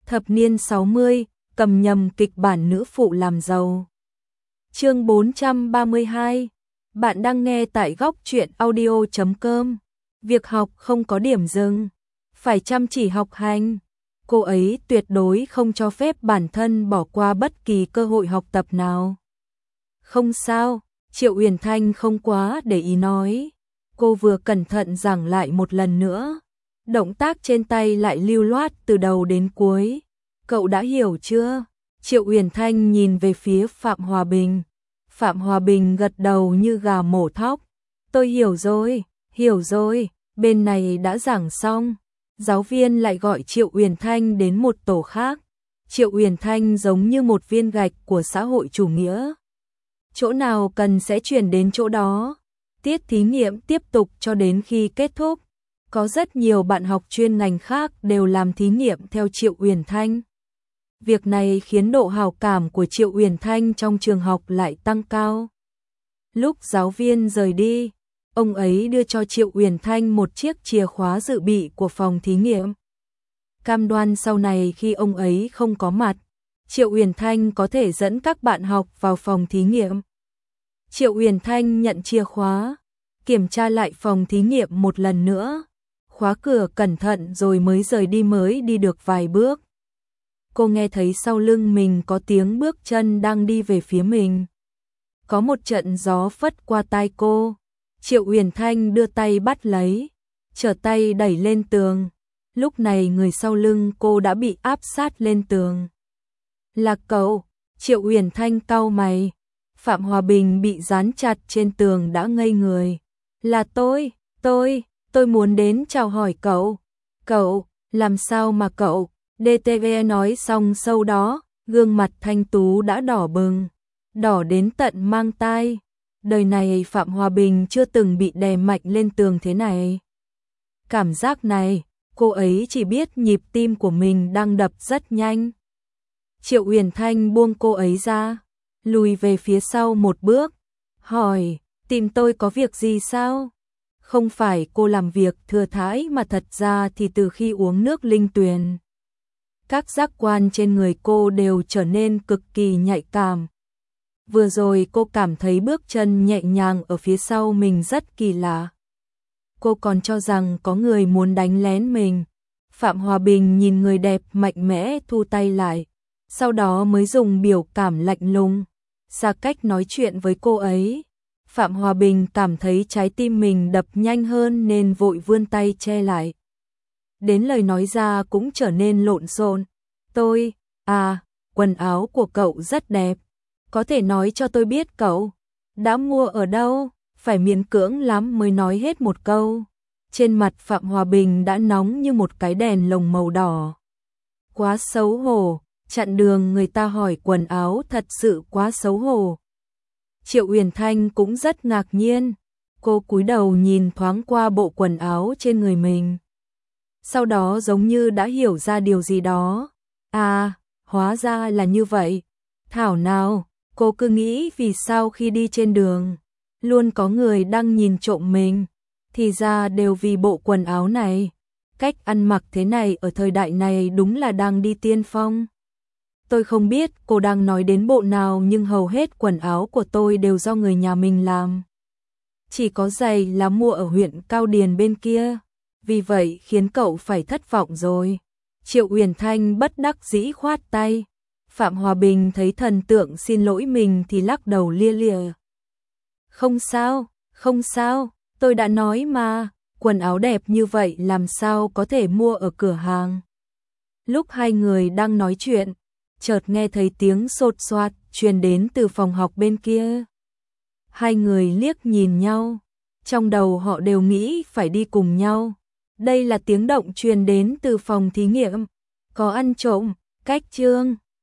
Thập niên 60, cầm nhầm kịch bản nữ phụ làm giàu. Chương 432. Bạn đang nghe tại góc truyện audio.com. Việc học không có điểm dừng, phải chăm chỉ học hành. Cô ấy tuyệt đối không cho phép bản thân bỏ qua bất kỳ cơ hội học tập nào. Không sao, Triệu Uyển Thanh không quá để ý nói. Cô vừa cẩn thận giảng lại một lần nữa. Động tác trên tay lại lưu loát từ đầu đến cuối. Cậu đã hiểu chưa? Triệu Uyển Thanh nhìn về phía Phạm Hòa Bình. Phạm Hòa Bình gật đầu như gà mổ thóc. Tôi hiểu rồi, bên này đã giảng xong. Giáo viên lại gọi Triệu Uyển Thanh đến một tổ khác. Triệu Uyển Thanh giống như một viên gạch của xã hội chủ nghĩa. Chỗ nào cần sẽ chuyển đến chỗ đó. Tiết thí nghiệm tiếp tục cho đến khi kết thúc. Có rất nhiều bạn học chuyên ngành khác đều làm thí nghiệm theo Triệu Uyển Thanh. Việc này khiến độ hào cảm của Triệu Uyển Thanh trong trường học lại tăng cao. Lúc giáo viên rời đi, ông ấy đưa cho Triệu Uyển Thanh một chiếc chìa khóa dự bị của phòng thí nghiệm. Cam đoan sau này khi ông ấy không có mặt, Triệu Uyển Thanh có thể dẫn các bạn học vào phòng thí nghiệm. Triệu Uyển Thanh nhận chìa khóa, kiểm tra lại phòng thí nghiệm một lần nữa, khóa cửa cẩn thận rồi mới rời đi, mới đi được vài bước. Cô nghe thấy sau lưng mình có tiếng bước chân đang đi về phía mình. Có một trận gió phất qua tai cô. Triệu Uyển Thanh đưa tay bắt lấy, trở tay đẩy lên tường. Lúc này người sau lưng cô đã bị áp sát lên tường. Là cậu? Triệu Uyển Thanh cau mày. Phạm Hòa Bình bị dán chặt trên tường đã ngây người. Là tôi muốn đến chào hỏi cậu. Cậu, làm sao mà cậu? DTV nói xong sau đó, gương mặt thanh tú đã đỏ bừng, đỏ đến tận mang tai. Đời này Phạm Hòa Bình chưa từng bị đè mạnh lên tường thế này. Cảm giác này, cô ấy chỉ biết nhịp tim của mình đang đập rất nhanh. Triệu Uyển Thanh buông cô ấy ra, lùi về phía sau một bước, hỏi, tìm tôi có việc gì sao? Không phải cô làm việc thừa thãi mà thật ra thì từ khi uống nước linh tuyền, các giác quan trên người cô đều trở nên cực kỳ nhạy cảm. Vừa rồi cô cảm thấy bước chân nhẹ nhàng ở phía sau mình rất kỳ lạ. Cô còn cho rằng có người muốn đánh lén mình. Phạm Hòa Bình nhìn người đẹp mạnh mẽ thu tay lại, sau đó mới dùng biểu cảm lạnh lùng, xa cách nói chuyện với cô ấy. Phạm Hòa Bình cảm thấy trái tim mình đập nhanh hơn nên vội vươn tay che lại. Đến lời nói ra cũng trở nên lộn xộn. Quần áo của cậu rất đẹp. Có thể nói cho tôi biết cậu đã mua ở đâu? Phải miễn cưỡng lắm mới nói hết một câu. Trên mặt Phạm Hòa Bình đã nóng như một cái đèn lồng màu đỏ. Quá xấu hổ, chặn đường người ta hỏi quần áo thật sự quá xấu hổ. Triệu Uyển Thanh cũng rất ngạc nhiên. Cô cúi đầu nhìn thoáng qua bộ quần áo trên người mình. Sau đó giống như đã hiểu ra điều gì đó. Hóa ra là như vậy. Thảo nào, cô cứ nghĩ vì sao khi đi trên đường, luôn có người đang nhìn trộm mình. Thì ra đều vì bộ quần áo này. Cách ăn mặc thế này ở thời đại này đúng là đang đi tiên phong. Tôi không biết cô đang nói đến bộ nào nhưng hầu hết quần áo của tôi đều do người nhà mình làm. Chỉ có giày là mua ở huyện Cao Điền bên kia. Vì vậy khiến cậu phải thất vọng rồi. Triệu Uyển Thanh bất đắc dĩ khoát tay. Phạm Hòa Bình thấy thần tượng xin lỗi mình thì lắc đầu lia lịa. Không sao, tôi đã nói mà, quần áo đẹp như vậy làm sao có thể mua ở cửa hàng. Lúc hai người đang nói chuyện, chợt nghe thấy tiếng xột xoạt truyền đến từ phòng học bên kia. Hai người liếc nhìn nhau, trong đầu họ đều nghĩ phải đi cùng nhau. Đây là tiếng động truyền đến từ phòng thí nghiệm. Có ăn trộm, cách chương.